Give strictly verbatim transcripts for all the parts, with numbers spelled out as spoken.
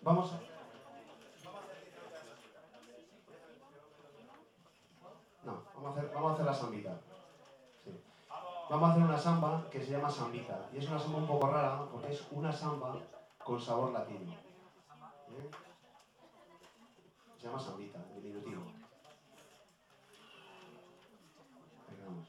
Vamos a... No, vamos a hacer, vamos a hacer la sambita. Sí. Vamos a hacer una samba que se llama sambita. Y es una samba un poco rara porque es una samba con sabor latino. ¿Eh? Se llama sambita, en diminutivo. Venga, vamos.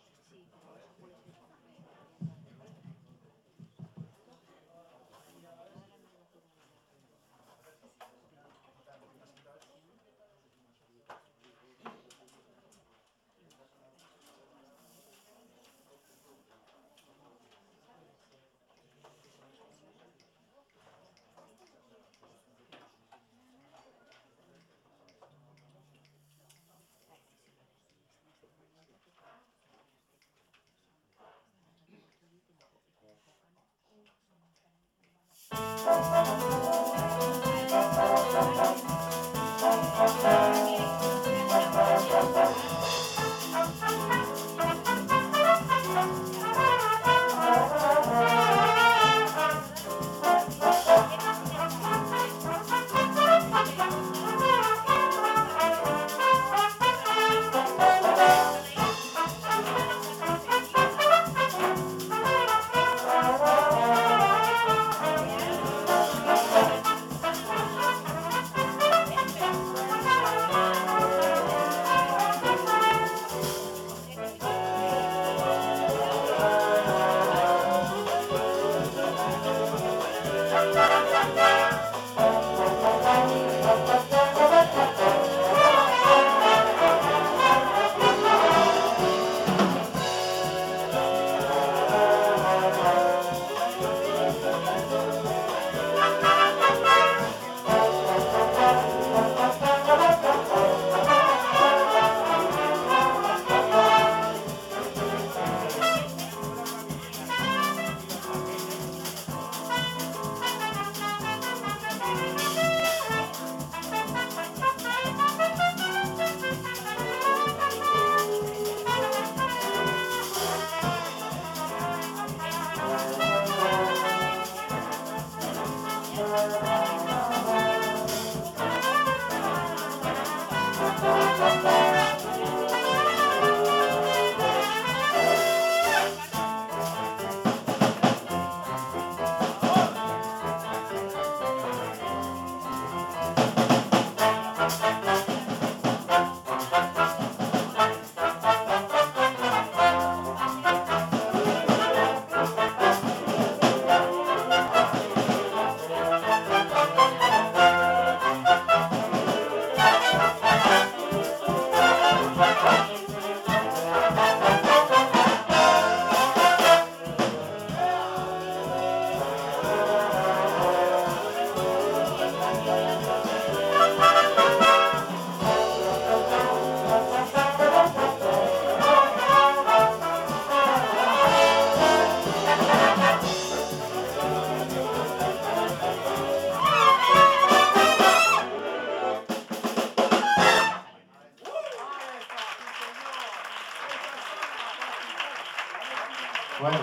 Bueno,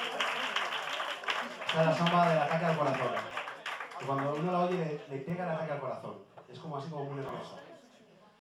esta es la samba del ataque al corazón. Que cuando uno la oye le, le pega el ataque al corazón. Es como así como muy nervioso.